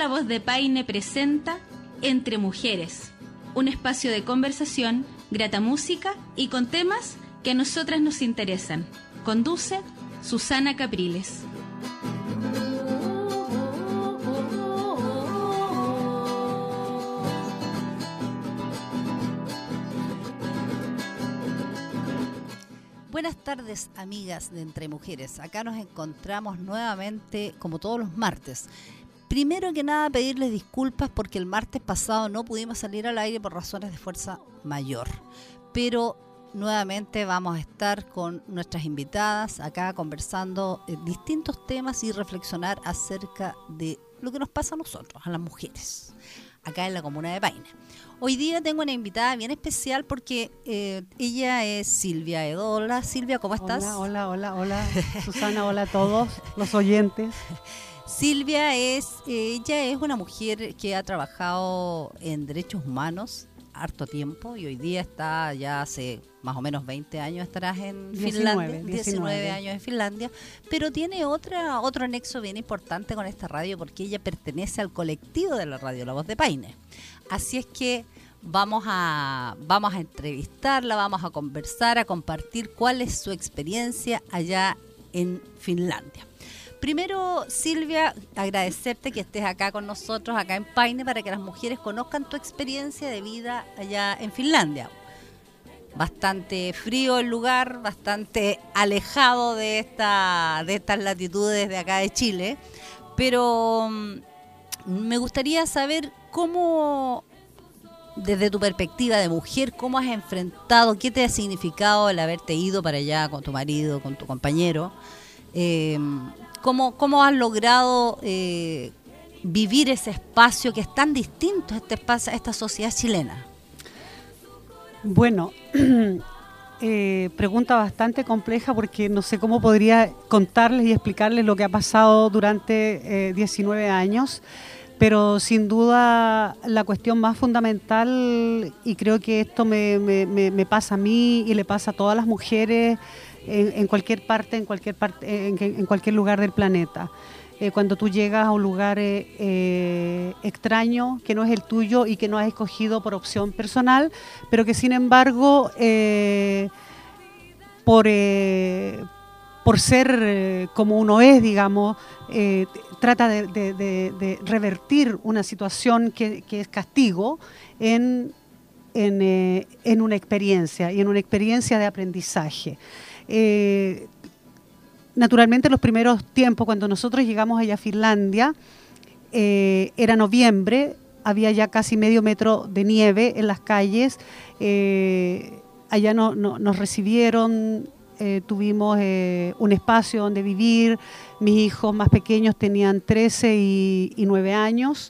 La Voz de Paine presenta Entre Mujeres, un espacio de conversación, grata música y con temas que a nosotras nos interesan. Conduce Susana Capriles. Buenas tardes, amigas de Entre Mujeres. Acá nos encontramos nuevamente como todos los martes. Primero que nada, pedirles disculpas porque el martes pasado no pudimos salir al aire por razones de fuerza mayor. Pero nuevamente vamos a estar con nuestras invitadas acá conversando distintos temas y reflexionar acerca de lo que nos pasa a nosotros, a las mujeres, acá en la comuna de Paine. Hoy día tengo una invitada bien especial porque ella es Silvia Edo. Hola Silvia, ¿cómo estás? Hola. Susana, hola a todos los oyentes. Silvia ella es una mujer que ha trabajado en derechos humanos harto tiempo y hoy día está ya hace más o menos 20 años estarás en Finlandia, 19 años en Finlandia, pero tiene otro nexo bien importante con esta radio porque ella pertenece al colectivo de la radio La Voz de Paine. Así es que vamos a entrevistarla, vamos a conversar, a compartir cuál es su experiencia allá en Finlandia. Primero, Silvia, agradecerte que estés acá con nosotros, acá en Paine, para que las mujeres conozcan tu experiencia de vida allá en Finlandia. Bastante frío el lugar, bastante alejado de estas latitudes de acá de Chile, pero me gustaría saber cómo, desde tu perspectiva de mujer, cómo has enfrentado, qué te ha significado el haberte ido para allá con tu marido, con tu compañero. ¿Cómo has logrado vivir ese espacio que es tan distinto a a esta sociedad chilena? Bueno, pregunta bastante compleja porque no sé cómo podría contarles y explicarles lo que ha pasado durante 19 años, pero sin duda la cuestión más fundamental, y creo que esto me pasa a mí y le pasa a todas las mujeres en cualquier lugar del planeta. Cuando tú llegas a un lugar extraño, que no es el tuyo y que no has escogido por opción personal, pero que sin embargo, por ser como uno es, digamos, trata de revertir una situación que es castigo en una experiencia y en una experiencia de aprendizaje. Naturalmente los primeros tiempos cuando nosotros llegamos allá a Finlandia era noviembre, había ya casi medio metro de nieve en las calles, allá nos recibieron, tuvimos un espacio donde vivir, mis hijos más pequeños tenían 13 y 9 años,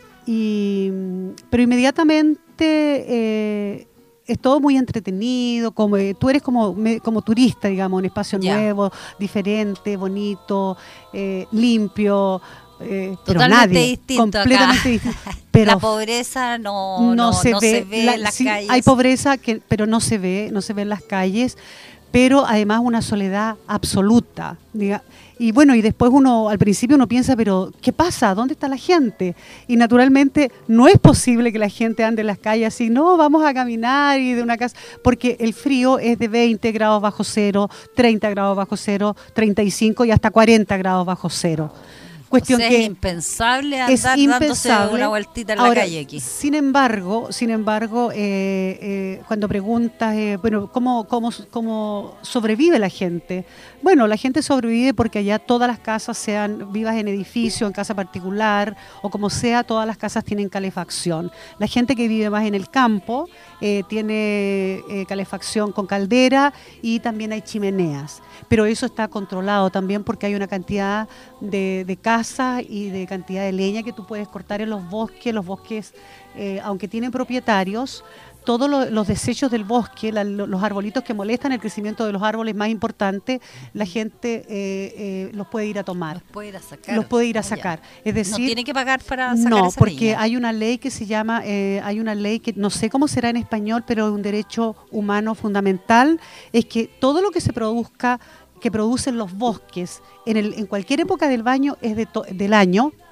pero inmediatamente es todo muy entretenido, como tú eres como turista, digamos, un espacio nuevo, diferente, bonito, limpio, pero nadie, distinto completamente acá. Distinto. Pero la pobreza no se ve en las calles. Hay pobreza, pero no se ve en las calles, pero además una soledad absoluta. Y bueno, y después al principio uno piensa, pero ¿qué pasa? ¿Dónde está la gente? Y naturalmente no es posible que la gente ande en las calles así, no, vamos a caminar y de una casa, porque el frío es de 20 grados bajo cero, 30 grados bajo cero, 35 y hasta 40 grados bajo cero. Cuestión que es impensable andar dándose una vueltita en la calle aquí. Sin embargo, cuando preguntas, bueno, ¿cómo sobrevive la gente? Bueno, la gente sobrevive porque allá todas las casas, sean vivas en edificio, en casa particular o como sea, todas las casas tienen calefacción. La gente que vive más en el campo tiene calefacción con caldera y también hay chimeneas. Pero eso está controlado también porque hay una cantidad de casas y de cantidad de leña que tú puedes cortar en los bosques. Los bosques, aunque tienen propietarios, todos los desechos del bosque, los arbolitos que molestan el crecimiento de los árboles más importantes, la gente los puede ir a tomar. Los puede ir a sacar. Es decir, no tiene que pagar para sacar no, esa porque leña. hay una ley que se llama, hay una ley que no sé cómo será en español, pero es un derecho humano fundamental, es que todo lo que se produzca, que producen los bosques en cualquier época del año,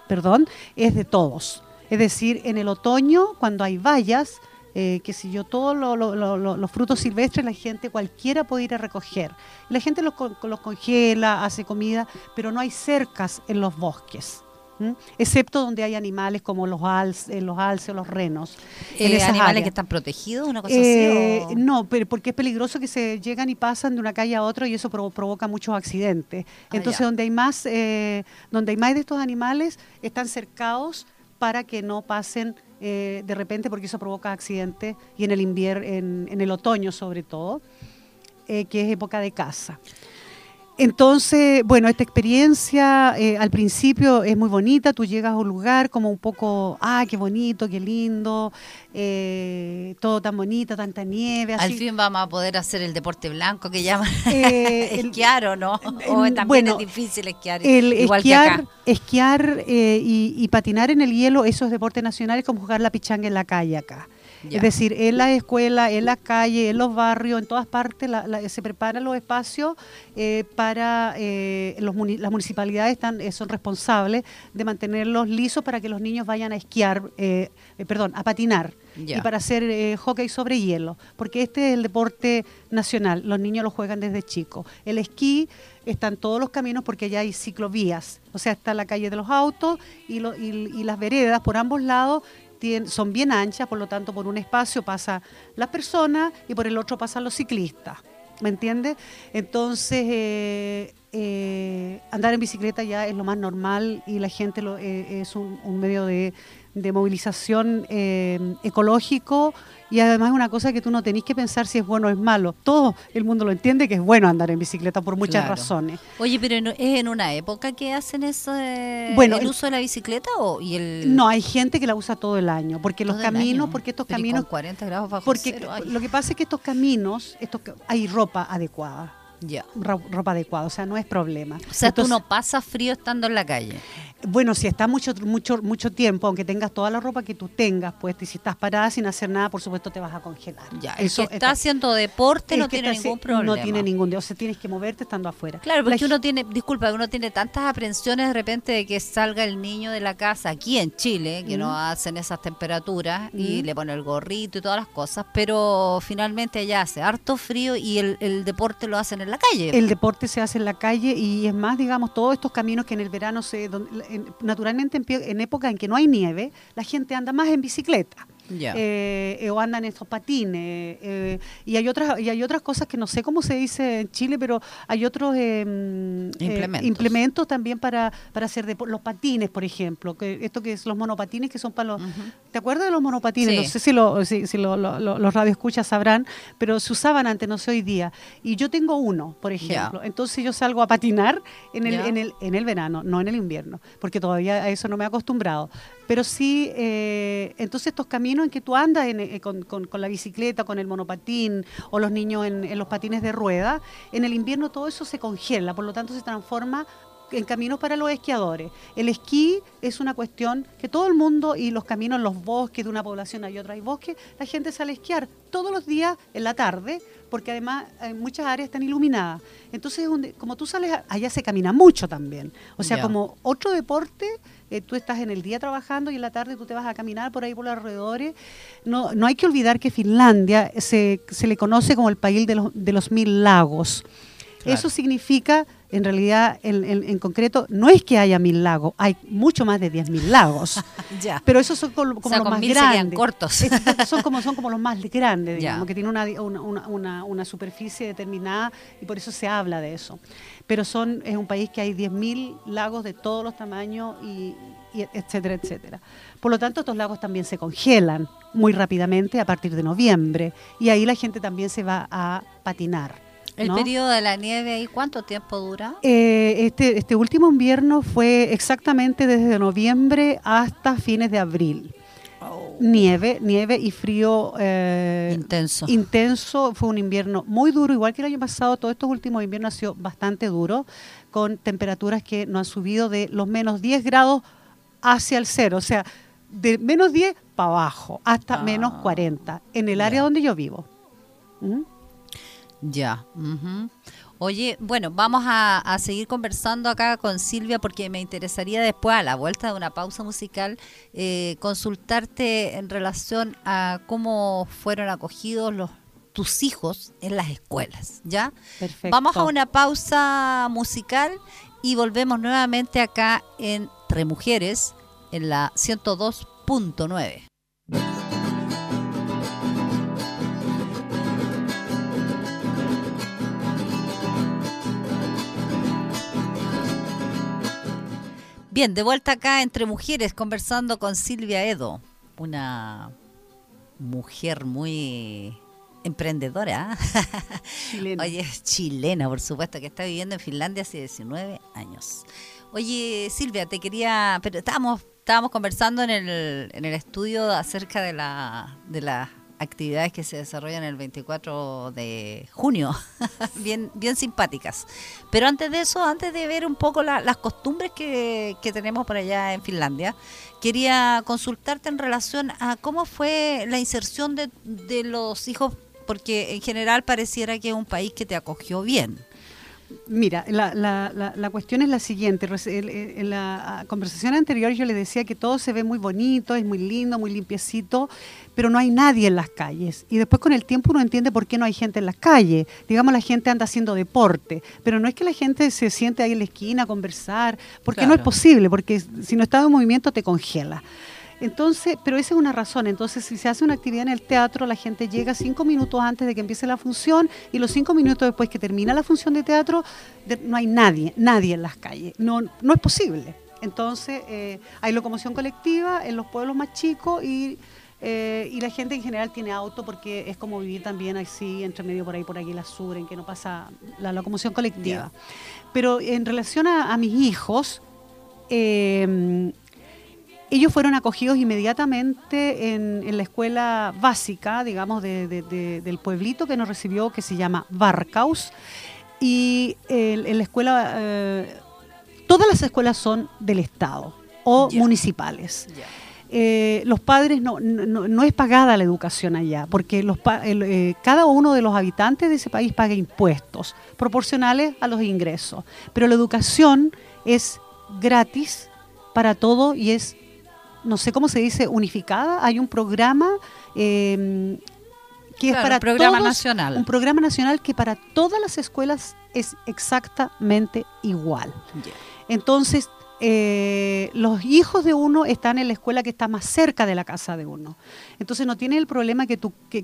es de todos. Es decir, en el otoño, cuando hay bayas, que si yo, todos los frutos silvestres, la gente cualquiera puede ir a recoger. La gente los congela, hace comida, pero no hay cercas en los bosques. Excepto donde hay animales como los alces o los renos. ¿Animales áreas que están protegidos, una cosa así? No, pero porque es peligroso que se llegan y pasan de una calle a otra y eso provoca muchos accidentes. Entonces, donde hay más de estos animales, están cercados para que no pasen de repente, porque eso provoca accidentes, y en el invierno, en el otoño sobre todo, que es época de caza. Entonces, bueno, esta experiencia al principio es muy bonita, tú llegas a un lugar como un poco, qué bonito, qué lindo, todo tan bonito, tanta nieve. Así. Al fin vamos a poder hacer el deporte blanco que llaman esquiar, ¿o no? O también bueno, es difícil esquiar, igual que acá. Esquiar y patinar en el hielo, eso es deporte nacional, es como jugar la pichanga en la calle acá. Ya. Es decir, en la escuela, en las calles, en los barrios, en todas partes se preparan los espacios para las municipalidades son responsables de mantenerlos lisos para que los niños vayan a esquiar, a patinar. Ya. Y para hacer hockey sobre hielo, porque este es el deporte nacional, los niños lo juegan desde chicos. El esquí están todos los caminos porque allá hay ciclovías, o sea, está la calle de los autos y las veredas por ambos lados son bien anchas, por lo tanto por un espacio pasa las personas y por el otro pasan los ciclistas, ¿me entiendes? Entonces andar en bicicleta ya es lo más normal y la gente es un medio de movilización ecológico, y además es una cosa que tú no tenés que pensar si es bueno o es malo. Todo el mundo lo entiende que es bueno andar en bicicleta por muchas razones. Oye, pero ¿es en una época que hacen eso el uso de la bicicleta No, hay gente que la usa todo el año, porque los caminos, porque estos caminos con 40 grados bajo porque cero, lo que pasa es que estos caminos, hay ropa adecuada. Ya. Ropa adecuada, o sea, no es problema. O sea, entonces, tú no pasas frío estando en la calle. Bueno, si estás mucho tiempo, aunque tengas toda la ropa que tú tengas puesta, y si estás parada sin hacer nada, por supuesto te vas a congelar. Ya, eso está haciendo deporte no tiene ningún problema. No tiene ningún, o sea, tienes que moverte estando afuera. Claro, porque uno tiene tantas aprensiones de repente de que salga el niño de la casa aquí en Chile, que no hacen esas temperaturas, y le pone el gorrito y todas las cosas, pero finalmente allá hace harto frío y el deporte lo hacen en la calle. El deporte se hace en la calle, y es más, digamos, todos estos caminos que en el verano naturalmente en época en que no hay nieve, la gente anda más en bicicleta. Yeah. O andan en estos patines, y hay otras cosas que no sé cómo se dice en Chile, pero hay otros implementos también para hacer los patines, por ejemplo, esto que es los monopatines, que son para los ¿te acuerdas de los monopatines? Sí. No sé si los radioescuchas sabrán, pero se usaban antes, no sé hoy día, y yo tengo uno, por ejemplo. Entonces yo salgo a patinar en el verano, no en el invierno, porque todavía a eso no me he acostumbrado, pero sí, entonces estos caminos en que tú andas con la bicicleta, con el monopatín, o los niños en los patines de rueda, en el invierno todo eso se congela, por lo tanto se transforma en caminos para los esquiadores. El esquí es una cuestión que todo el mundo, y los caminos en los bosques, de una población hay otra, hay bosques, la gente sale a esquiar todos los días en la tarde, porque además muchas áreas están iluminadas. Entonces, como tú sales, allá se camina mucho también. O sea, como otro deporte, tú estás en el día trabajando y en la tarde tú te vas a caminar por ahí por los alrededores. No hay que olvidar que Finlandia se le conoce como el país de los 1000 lagos. Claro. Eso significa, en realidad, en concreto, no es que haya 1000 lagos, hay mucho más de 10.000 lagos. Ya. Pero esos son como los más grandes. Cortos. Son como los más grandes, digamos, que tienen una superficie determinada, y por eso se habla de eso. Pero es un país que hay 10.000 lagos de todos los tamaños, y etcétera, etcétera. Por lo tanto, estos lagos también se congelan muy rápidamente a partir de noviembre, y ahí la gente también se va a patinar. ¿El periodo de la nieve ahí cuánto tiempo dura? Este último invierno fue exactamente desde noviembre hasta fines de abril. Oh. Nieve y frío intenso. Fue un invierno muy duro, igual que el año pasado. Todos estos últimos inviernos han sido bastante duros, con temperaturas que no han subido de los menos 10 grados hacia el cero. O sea, de menos 10 para abajo, hasta menos 40, en el área donde yo vivo. Ya. Oye, bueno, vamos a seguir conversando acá con Silvia porque me interesaría después, a la vuelta de una pausa musical, consultarte en relación a cómo fueron acogidos tus hijos en las escuelas, ¿ya? Perfecto. Vamos a una pausa musical y volvemos nuevamente acá Entre Mujeres en la 102.9. Bien, de vuelta acá Entre Mujeres conversando con Silvia Edo, una mujer muy emprendedora. Chilena. Oye, chilena, por supuesto, que está viviendo en Finlandia hace 19 años. Oye, Silvia, pero estábamos conversando en el estudio acerca de las actividades que se desarrollan el 24 de junio, bien simpáticas. Pero antes de eso, antes de ver un poco las costumbres que tenemos por allá en Finlandia, quería consultarte en relación a cómo fue la inserción de los hijos, porque en general pareciera que es un país que te acogió bien. Mira, la cuestión es la siguiente. En la conversación anterior yo les decía que todo se ve muy bonito, es muy lindo, muy limpiecito, pero no hay nadie en las calles. Y después con el tiempo uno entiende por qué no hay gente en las calles. Digamos, la gente anda haciendo deporte, pero no es que la gente se siente ahí en la esquina a conversar, porque Claro. no es posible, porque si no estás en movimiento te congela. Entonces, pero esa es una razón. Entonces, si se hace una actividad en el teatro, la gente llega 5 minutos antes de que empiece la función y los 5 minutos después que termina la función de teatro, no hay nadie en las calles. No es posible. Entonces, hay locomoción colectiva en los pueblos más chicos y la gente en general tiene auto porque es como vivir también así, entre medio por aquí la sur, en que no pasa la locomoción colectiva. Pero en relación a mis hijos, ellos fueron acogidos inmediatamente en la escuela básica, digamos, del pueblito que nos recibió, que se llama Varkaus. Y en la escuela, todas las escuelas son del Estado o municipales. Los padres, no es pagada la educación allá, porque cada uno de los habitantes de ese país paga impuestos proporcionales a los ingresos. Pero la educación es gratis para todo y es, no sé cómo se dice, unificada. Hay un programa que es para un programa todos, nacional. un programa nacional que para todas las escuelas es exactamente igual. Entonces, los hijos de uno están en la escuela que está más cerca de la casa de uno. Entonces no tiene el problema que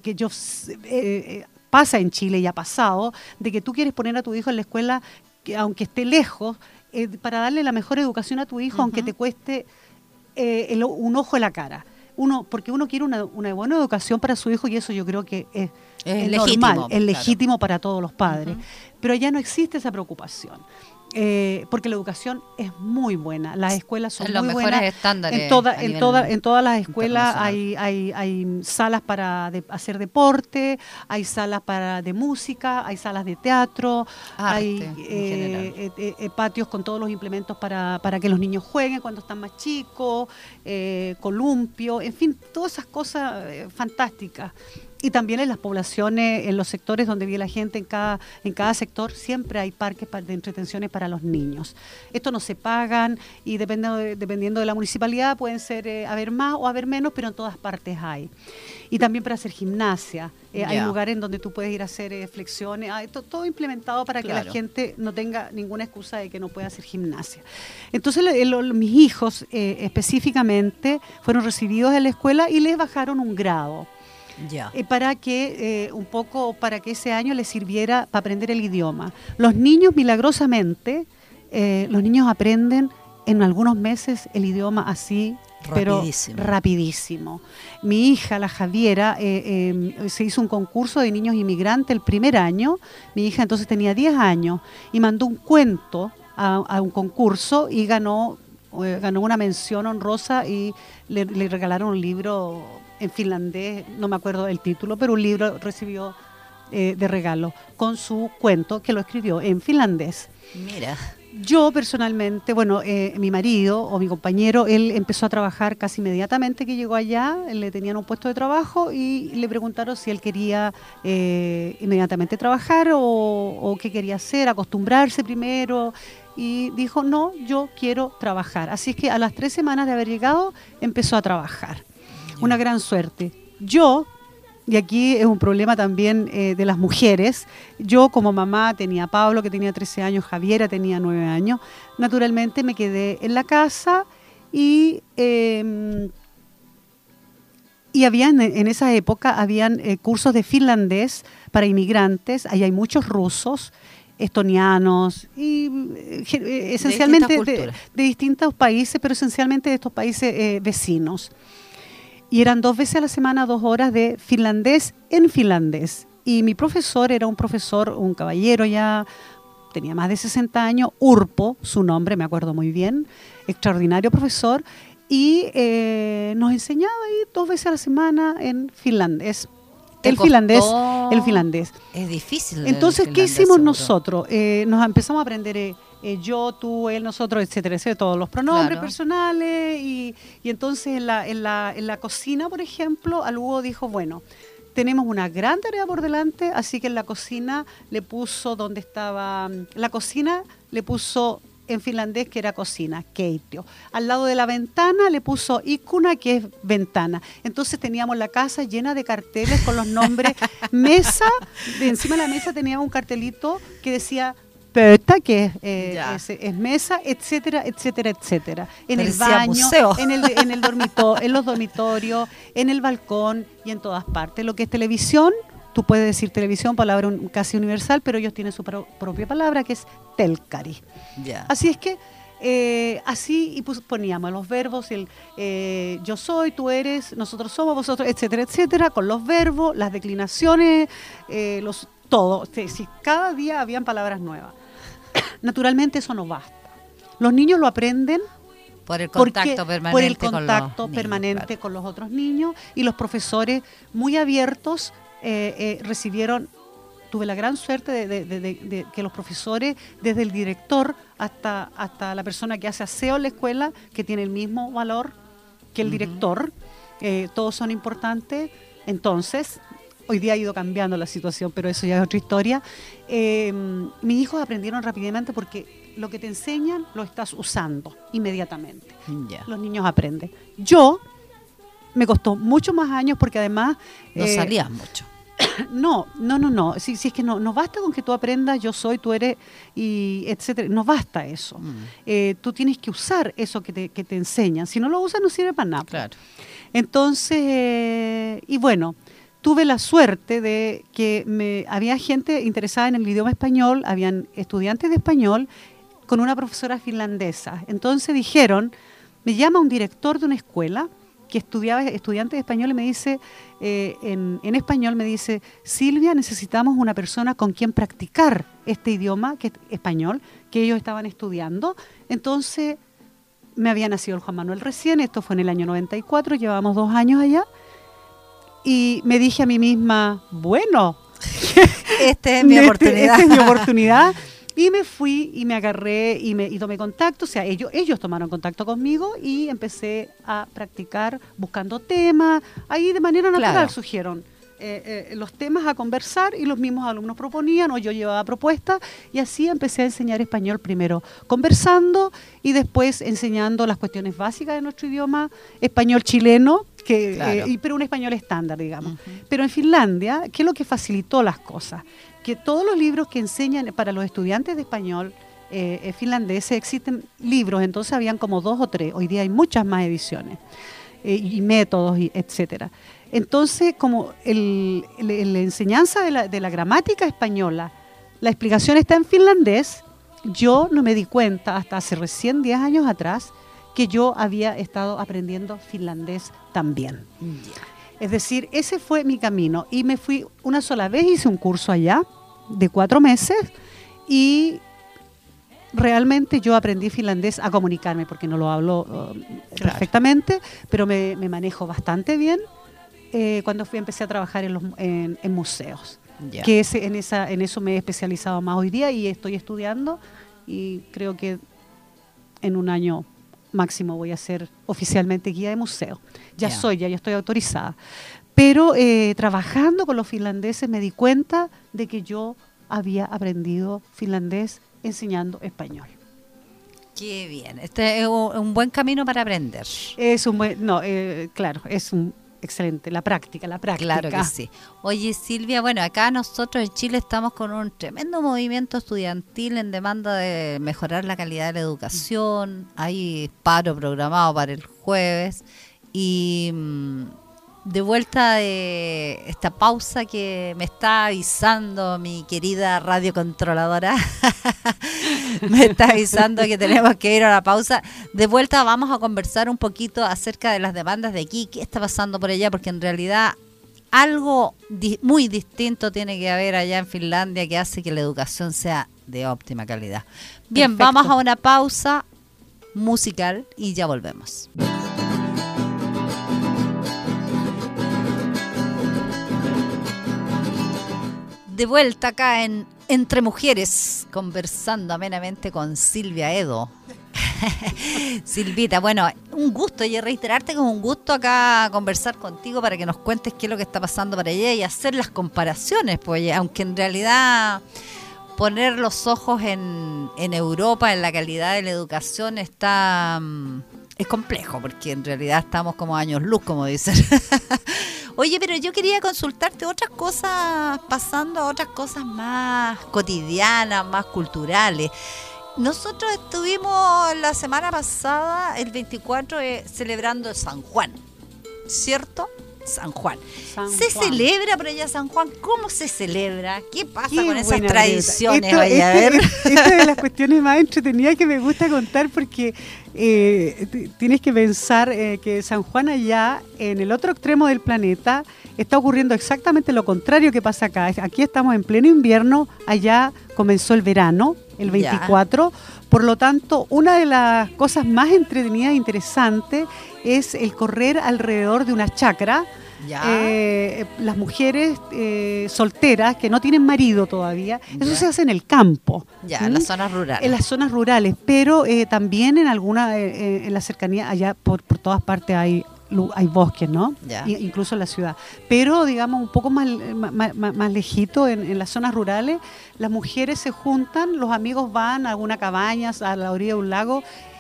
pasa en Chile y ha pasado, de que tú quieres poner a tu hijo en la escuela aunque esté lejos, para darle la mejor educación a tu hijo, aunque te cueste un ojo en la cara. Porque uno quiere una buena educación para su hijo y eso yo creo que es legítimo, normal, es legítimo claro, para todos los padres. Pero allá no existe esa preocupación. Porque la educación es muy buena, las escuelas son los muy mejores buenas. estándares En todas las escuelas hay salas para hacer deporte, hay salas de música, hay salas de teatro, Arte, hay patios con todos los implementos para que los niños jueguen cuando están más chicos, columpio, en fin, todas esas cosas fantásticas. Y también en las poblaciones, en los sectores donde vive la gente, en cada sector, siempre hay parques de entretenciones para los niños. Esto no se pagan y dependiendo de la municipalidad pueden ser haber más o haber menos, pero en todas partes hay. Y también para hacer gimnasia. Hay lugares en donde tú puedes ir a hacer flexiones. Todo implementado para que la gente no tenga ninguna excusa de que no pueda hacer gimnasia. Entonces mis hijos específicamente fueron recibidos en la escuela y les bajaron un grado. Para que ese año les sirviera para aprender el idioma. Los niños, milagrosamente, los niños aprenden en algunos meses el idioma así, rapidísimo. Pero rapidísimo. Mi hija, la Javiera, se hizo un concurso de niños inmigrantes el primer año. Mi hija entonces tenía 10 años y mandó un cuento a un concurso y ganó una mención honrosa y le regalaron un libro en finlandés, no me acuerdo el título, pero un libro recibió de regalo con su cuento que lo escribió en finlandés. Mira. Yo personalmente, bueno, mi marido o mi compañero, él empezó a trabajar casi inmediatamente que llegó allá, le tenían un puesto de trabajo y le preguntaron si él quería inmediatamente trabajar o qué quería hacer, acostumbrarse primero, y dijo, no, yo quiero trabajar. Así es que a las 3 semanas de haber llegado empezó a trabajar. Una gran suerte. Yo... Y aquí es un problema también de las mujeres. Yo como mamá tenía a Pablo, que tenía 13 años, Javiera tenía 9 años. Naturalmente me quedé en la casa y habían, en esa época habían cursos de finlandés para inmigrantes. Ahí hay muchos rusos, estonianos y esencialmente de distintos países, pero esencialmente de estos países vecinos. Y eran 2 veces a la semana, 2 horas de finlandés en finlandés. Y mi profesor era un profesor, un caballero ya, tenía más de 60 años, Urpo, su nombre, me acuerdo muy bien, extraordinario profesor, y nos enseñaba ahí 2 veces a la semana en finlandés. El finlandés. Es difícil. Entonces, ¿qué hicimos nosotros? Nos empezamos a aprender yo, tú, él, nosotros, etcétera, etcétera, todos los pronombres personales. Y entonces en la cocina, por ejemplo, Hugo dijo, bueno, tenemos una gran tarea por delante, así que en la cocina le puso donde estaba, la cocina le puso en finlandés que era cocina, keittiö. Al lado de la ventana le puso ikkuna, que es ventana. Entonces teníamos la casa llena de carteles con los nombres. Mesa, de encima de la mesa teníamos un cartelito que decía pöytä, que es mesa, etcétera, etcétera, etcétera. En el baño, en los dormitorios, en el balcón y en todas partes. Lo que es televisión, tú puedes decir televisión, palabra casi universal, pero ellos tienen su propia palabra que es telkkari. Así es que así poníamos los verbos, yo soy, tú eres, nosotros somos, vosotros, etcétera, etcétera, con los verbos, las declinaciones, todo. Si cada día habían palabras nuevas. Naturalmente eso no basta. Los niños lo aprenden por el contacto permanente con los otros niños, y los profesores muy abiertos recibieron. Tuve la gran suerte de que los profesores, desde el director hasta la persona que hace aseo en la escuela, que tiene el mismo valor que el director, todos son importantes. Entonces, hoy día ha ido cambiando la situación, pero eso ya es otra historia. Mis hijos aprendieron rápidamente porque lo que te enseñan lo estás usando inmediatamente. Los niños aprenden. Yo me costó mucho más años porque además... No salías mucho. No. Si es que no basta con que tú aprendas yo soy, tú eres, y etcétera. No basta eso. Tú tienes que usar eso que te enseñan. Si no lo usas, no sirve para nada. Claro. Entonces, y bueno, tuve la suerte de que había gente interesada en el idioma español, habían estudiantes de español con una profesora finlandesa. Entonces dijeron, me llama un director de una escuela que estudiaba estudiantes de español y me dice, en español me dice, Silvia, necesitamos una persona con quien practicar este idioma, que es español, que ellos estaban estudiando. Entonces, me había nacido el Juan Manuel recién, esto fue en el año 94, llevábamos 2 años allá, y me dije a mí misma, bueno, esta es mi oportunidad. Esta es mi oportunidad. Y me fui y me agarré y tomé contacto, o sea, ellos tomaron contacto conmigo y empecé a practicar buscando temas. Ahí de manera natural surgieron los temas a conversar y los mismos alumnos proponían o yo llevaba propuestas, y así empecé a enseñar español primero conversando y después enseñando las cuestiones básicas de nuestro idioma, español chileno, pero un español estándar, digamos. Pero en Finlandia, ¿qué es lo que facilitó las cosas? Que todos los libros que enseñan para los estudiantes de español finlandeses, existen libros, entonces habían como 2 o 3, hoy día hay muchas más ediciones y métodos, etcétera. Entonces, como la enseñanza de la gramática española, la explicación está en finlandés, yo no me di cuenta hasta hace recién 10 años atrás que yo había estado aprendiendo finlandés también. Es decir, ese fue mi camino y me fui una sola vez, hice un curso allá de 4 meses y realmente yo aprendí finlandés a comunicarme porque no lo hablo perfectamente, pero me manejo bastante bien cuando empecé a trabajar en museos, que en eso me he especializado más hoy día y estoy estudiando y creo que en un año máximo voy a ser oficialmente guía de museo. Ya estoy autorizada. Pero trabajando con los finlandeses me di cuenta de que yo había aprendido finlandés enseñando español. Qué bien. Este es un buen camino para aprender. Es un buen, claro, es un excelente, la práctica. Claro que sí. Oye, Silvia, bueno, acá nosotros en Chile estamos con un tremendo movimiento estudiantil en demanda de mejorar la calidad de la educación. Hay paro programado para el jueves y de vuelta de esta pausa que me está avisando mi querida radiocontroladora, me está avisando que tenemos que ir a la pausa. De vuelta vamos a conversar un poquito acerca de las demandas de aquí, qué está pasando por allá, porque en realidad algo muy distinto tiene que haber allá en Finlandia que hace que la educación sea de óptima calidad. Bien, perfecto. Vamos a una pausa musical y ya volvemos. De vuelta acá en Entre Mujeres, conversando amenamente con Silvia Edo. Silvita, bueno, un gusto y reiterarte que es un gusto acá conversar contigo para que nos cuentes qué es lo que está pasando para allá y hacer las comparaciones, pues, aunque en realidad poner los ojos en Europa, en la calidad de la educación es complejo, porque en realidad estamos como años luz, como dicen. Oye, pero yo quería consultarte otras cosas, pasando a otras cosas más cotidianas, más culturales. Nosotros estuvimos la semana pasada, el 24, celebrando San Juan, ¿cierto? San Juan. ¿Se celebra por allá San Juan? ¿Cómo se celebra? ¿Qué pasa con esas tradiciones? Esta es de las cuestiones más entretenidas que me gusta contar porque tienes que pensar que San Juan allá, en el otro extremo del planeta, está ocurriendo exactamente lo contrario que pasa acá. Aquí estamos en pleno invierno, allá comenzó el verano, el 24. Por lo tanto, una de las cosas más entretenidas e interesantes es el correr alrededor de una chacra. Las mujeres solteras que no tienen marido todavía, eso se hace en el campo. En las zonas rurales. En las zonas rurales, pero también en alguna, en la cercanía, allá por todas partes hay bosques, ¿no? Incluso en la ciudad. Pero, digamos, un poco más lejito, en las zonas rurales, las mujeres se juntan, los amigos van a alguna cabaña, a la orilla de un lago.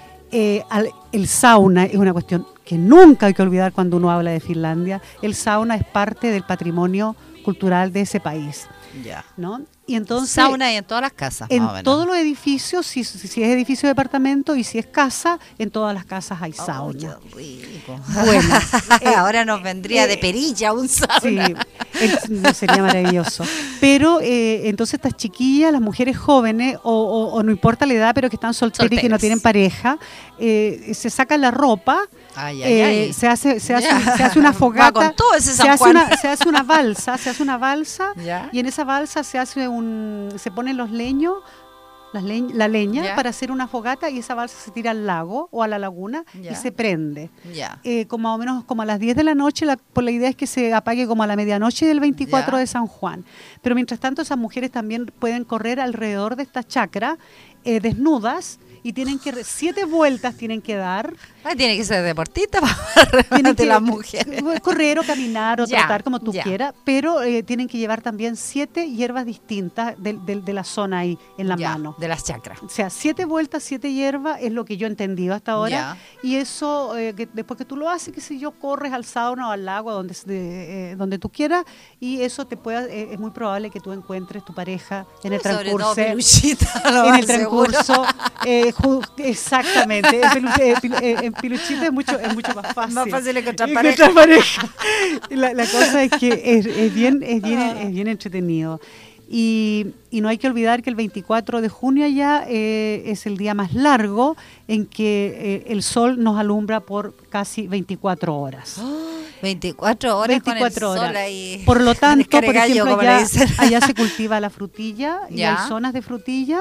El sauna es una cuestión que nunca hay que olvidar cuando uno habla de Finlandia. El sauna es parte del patrimonio cultural de ese país. ¿No? Y entonces, sauna y en todas las casas. En todos los edificios, si es edificio de departamento y si es casa, en todas las casas hay sauna. Qué rico. Bueno, ahora nos vendría de perilla un sauna. Sí, sería maravilloso. Pero entonces estas chiquillas, las mujeres jóvenes, o no importa la edad, pero que están solteras y que no tienen pareja, se sacan la ropa. Se hace una fogata, con todo ese se hace una balsa, y en esa balsa se ponen los leños, la leña para hacer una fogata, y esa balsa se tira al lago o a la laguna y se prende. Como más o menos como a las 10 de la noche, la idea es que se apague como a la medianoche del 24 de San Juan. Pero mientras tanto esas mujeres también pueden correr alrededor de esta chacra desnudas, y tienen que 7 vueltas tienen que dar. Tiene que ser deportista para las mujeres. Correr o caminar o trotar como tú quieras, pero tienen que llevar también 7 hierbas distintas de la zona ahí en la mano. De las chacras. O sea, 7 vueltas, 7 hierbas es lo que yo he entendido hasta ahora. Y eso, después que tú lo haces, qué sé yo, corres al sauna o al lago, donde tú quieras, y eso es muy probable que tú encuentres tu pareja en el transcurso. Sobre todo Piluchita, en el transcurso. Exactamente. En Piluchita es mucho más fácil. Más fácil encontrar pareja. La cosa es que es bien entretenido. Y no hay que olvidar que el 24 de junio ya es el día más largo en que el sol nos alumbra por casi 24 horas. 24 horas 24 con el horas. Sol ahí. Por lo tanto, por ejemplo, allá se cultiva la frutilla y hay zonas de frutilla.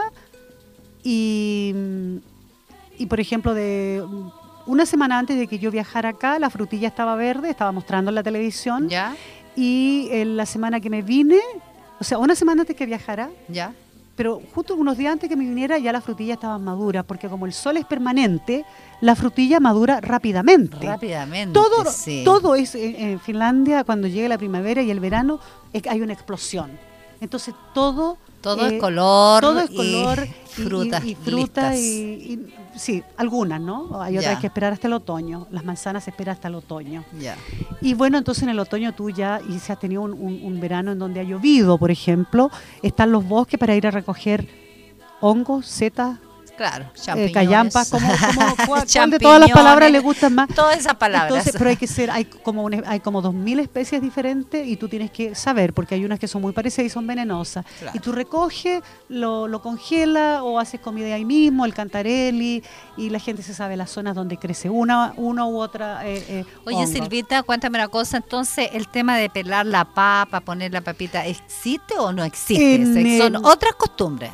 Y por ejemplo, de una semana antes de que yo viajara acá, la frutilla estaba verde, estaba mostrando en la televisión. Y la semana que me vine, o sea, una semana antes que viajara, pero justo unos días antes que me viniera ya las frutillas estaban maduras, porque como el sol es permanente, la frutilla madura rápidamente. Rápidamente, sí. Todo es, en Finlandia, cuando llega la primavera y el verano, hay una explosión. Entonces todo es color. Todo es color frutas y fruta listas. sí, algunas, ¿no? Hay otras que esperar hasta el otoño. Las manzanas se esperan hasta el otoño. Ya. Y bueno, entonces en el otoño tú ya, y si has tenido un verano en donde ha llovido, por ejemplo, están los bosques para ir a recoger hongos, setas, claro, champiñones, callampas, ¿cuál de todas las palabras le gustan más? Todas esas palabras. Entonces, pero hay como 2000 especies diferentes y tú tienes que saber, porque hay unas que son muy parecidas y son venenosas. Claro. Y tú recoges, lo congelas o haces comida ahí mismo, el cantarelli, y la gente se sabe las zonas donde crece una u otra. Oye, hongo. Silvita, cuéntame una cosa. Entonces, el tema de pelar la papa, poner la papita, ¿existe o no existe? Son otras costumbres.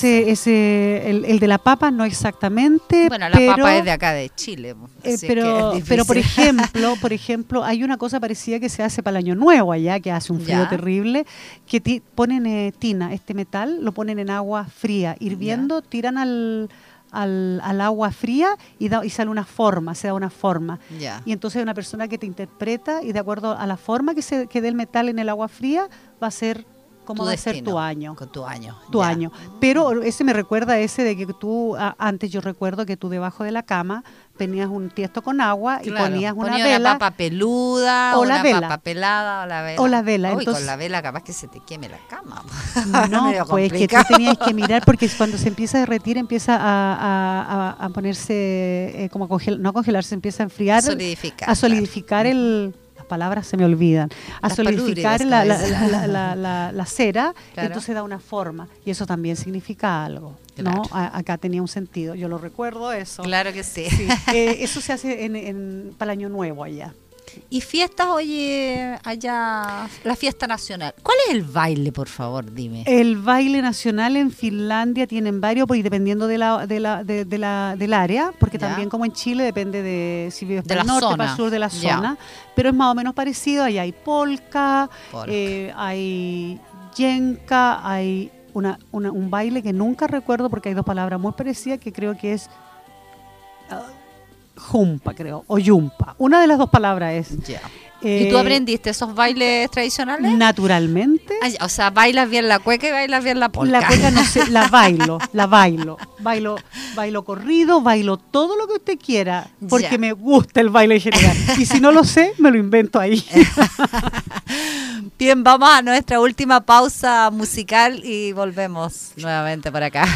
El de la papa no exactamente. Bueno, la pero, papa es de acá de Chile. Pero por ejemplo, hay una cosa parecida que se hace para el Año Nuevo allá, que hace un frío terrible, que ponen tina, este metal, lo ponen en agua fría, hirviendo, tiran al agua fría y sale una forma, se da una forma. Y entonces hay una persona que te interpreta y de acuerdo a la forma que dé el metal en el agua fría, va a ser cómo va a ser tu año. Con tu año. Tu año. Pero ese me recuerda a ese de que tú, antes yo recuerdo que tú debajo de la cama tenías un tiesto con agua y ponías una vela. Una papa peluda, o la vela. papa pelada, o la vela. O la vela. Uy, entonces, con la vela capaz que se te queme la cama. No, pues que tú tenías que mirar porque cuando se empieza a derretir empieza a ponerse, como no a congelarse, empieza a enfriar. Solidificar. A solidificar palabras se me olvidan, a solidificar la cera, entonces da una forma y eso también significa algo, ¿no? Acá tenía un sentido, yo lo recuerdo eso. Claro que sí. Eso se hace para el Año Nuevo allá. Y fiestas, oye, allá, la fiesta nacional. ¿Cuál es el baile, por favor? Dime. El baile nacional en Finlandia tienen varios, pues dependiendo del área, porque también como en Chile depende de si vives para el norte, para el sur de la zona, pero es más o menos parecido. Allá hay polka. Hay yenka, hay un baile que nunca recuerdo porque hay dos palabras muy parecidas que creo que es... jumpa, creo, o yumpa. Una de las dos palabras es. ¿Y tú aprendiste esos bailes tradicionales? Naturalmente. O sea, bailas bien la cueca y bailas bien la polka. La cueca no sé, la bailo. Bailo corrido, bailo todo lo que usted quiera, porque me gusta el baile en general. Y si no lo sé, me lo invento ahí. Bien, vamos a nuestra última pausa musical y volvemos nuevamente por acá.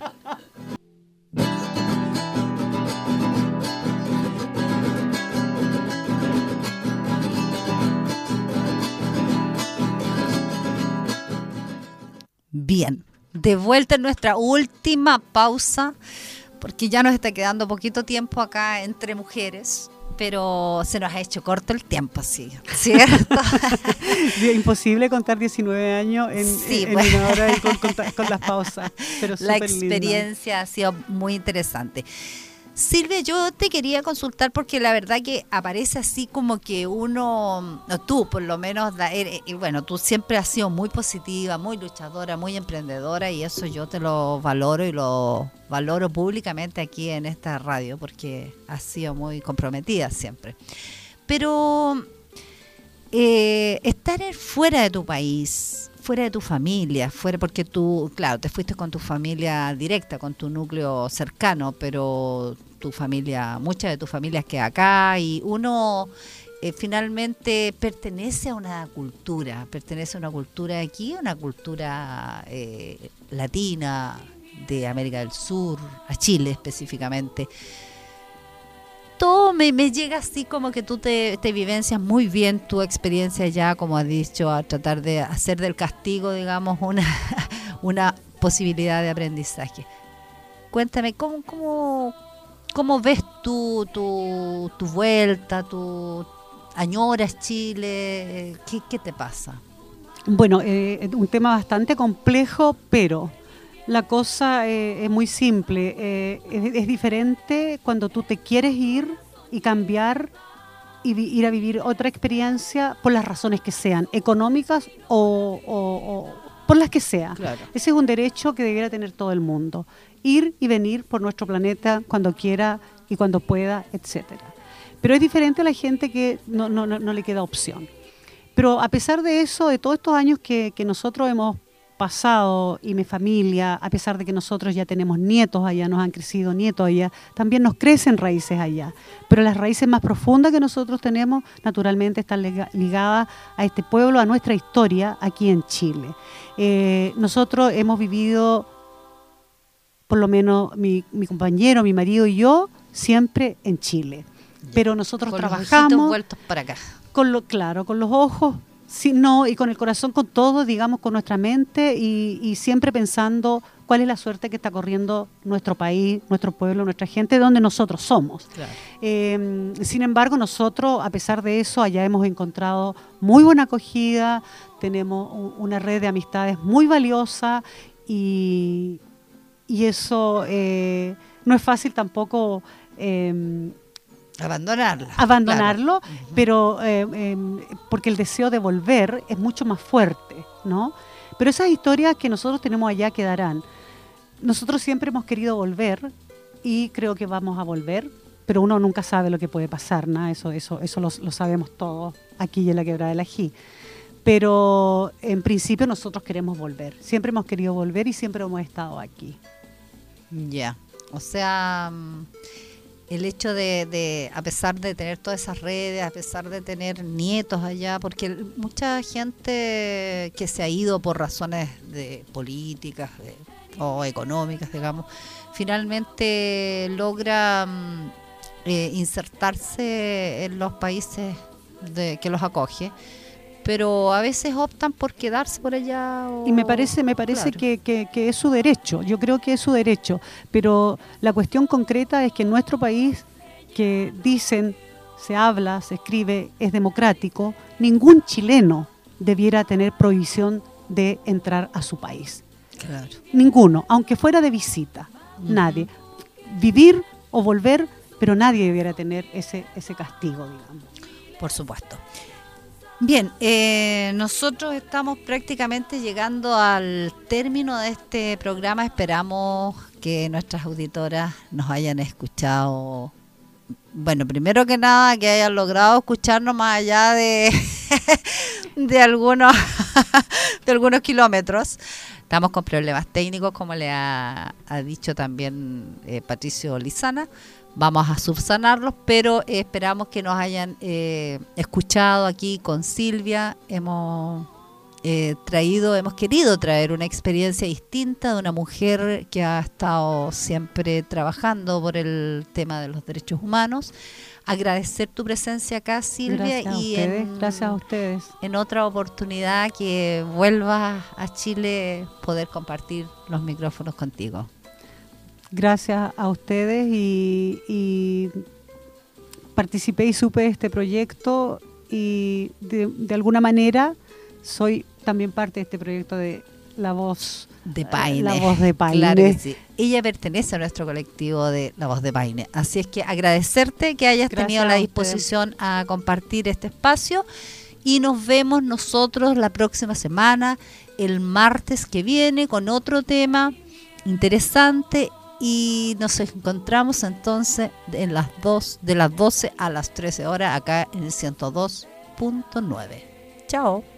Bien, de vuelta en nuestra última pausa, porque ya nos está quedando poquito tiempo acá entre mujeres, pero se nos ha hecho corto el tiempo, sí, ¿cierto? Imposible contar 19 años en una hora y con las pausas, pero la experiencia ha sido muy interesante. Silvia, yo te quería consultar porque la verdad que aparece así como que tú por lo menos, bueno, tú siempre has sido muy positiva, muy luchadora, muy emprendedora y eso yo te lo valoro y lo valoro públicamente aquí en esta radio porque has sido muy comprometida siempre. Pero estar fuera de tu país, fuera de tu familia, porque tú, claro, te fuiste con tu familia directa, con tu núcleo cercano, pero muchas de tus familias quedan acá y uno finalmente pertenece a una cultura de aquí, una cultura latina, de América del Sur, a Chile específicamente. Todo me llega así como que tú te vivencias muy bien tu experiencia ya, como has dicho, a tratar de hacer del castigo, digamos, una posibilidad de aprendizaje. Cuéntame, ¿cómo ves tu vuelta? ¿Añoras Chile? ¿Qué te pasa? Bueno, un tema bastante complejo, pero la cosa es muy simple. Es diferente cuando tú te quieres ir y cambiar y ir a vivir otra experiencia por las razones que sean, económicas o por las que sea. Claro. Ese es un derecho que debiera tener todo el mundo. Ir y venir por nuestro planeta cuando quiera y cuando pueda, etcétera. Pero es diferente a la gente que no le queda opción. Pero a pesar de eso, de todos estos años que nosotros hemos pasado y mi familia, a pesar de que nosotros ya tenemos nietos allá, nos han crecido nietos allá, también nos crecen raíces allá. Pero las raíces más profundas que nosotros tenemos, naturalmente, están ligadas a este pueblo, a nuestra historia aquí en Chile. Nosotros hemos vivido, por lo menos mi compañero, mi marido y yo, siempre en Chile. Pero nosotros con trabajamos los ojitos vueltos para acá. con los ojos, sí, no, y con el corazón, con todo, digamos, con nuestra mente y siempre pensando cuál es la suerte que está corriendo nuestro país, nuestro pueblo, nuestra gente, donde nosotros somos. Claro. Sin embargo, nosotros, a pesar de eso, allá hemos encontrado muy buena acogida, tenemos una red de amistades muy valiosa y eso no es fácil tampoco abandonarlo, claro. pero porque el deseo de volver es mucho más fuerte, ¿no? Pero esas historias que nosotros tenemos allá quedarán. Nosotros siempre hemos querido volver y creo que vamos a volver, pero uno nunca sabe lo que puede pasar, ¿no? Eso lo sabemos todos aquí en la Quebrada del Ají. Pero en principio nosotros queremos volver. Siempre hemos querido volver y siempre hemos estado aquí. Ya, o sea, el hecho de, a pesar de tener todas esas redes, a pesar de tener nietos allá, porque mucha gente que se ha ido por razones de políticas o económicas, digamos, finalmente logra insertarse en los países que los acoge, pero a veces optan por quedarse por allá. Y me parece claro. que es su derecho, yo creo que es su derecho, pero la cuestión concreta es que en nuestro país, que dicen, se habla, se escribe, es democrático, ningún chileno debiera tener prohibición de entrar a su país. Claro. Ninguno, aunque fuera de visita, nadie. Vivir o volver, pero nadie debiera tener ese castigo, digamos. Por supuesto. Bien, nosotros estamos prácticamente llegando al término de este programa. Esperamos que nuestras auditoras nos hayan escuchado. Bueno, primero que nada, que hayan logrado escucharnos más allá de algunos kilómetros. Estamos con problemas técnicos, como le ha dicho también Patricio Lizana. Vamos a subsanarlos, pero esperamos que nos hayan escuchado aquí con Silvia. Hemos querido traer una experiencia distinta de una mujer que ha estado siempre trabajando por el tema de los derechos humanos. Agradecer tu presencia acá, Silvia, Gracias a ustedes. En otra oportunidad que vuelvas a Chile, poder compartir los micrófonos contigo. Gracias a ustedes y participé y supe de este proyecto y de alguna manera soy también parte de este proyecto de La Voz de Paine. La Voz de Paine. Claro que sí. Ella pertenece a nuestro colectivo de La Voz de Paine. Así es que agradecerte que hayas tenido la disposición a compartir este espacio y nos vemos nosotros la próxima semana, el martes que viene, con otro tema interesante. Y nos encontramos entonces de las 12 a las 13 horas acá en el 102.9. Chao.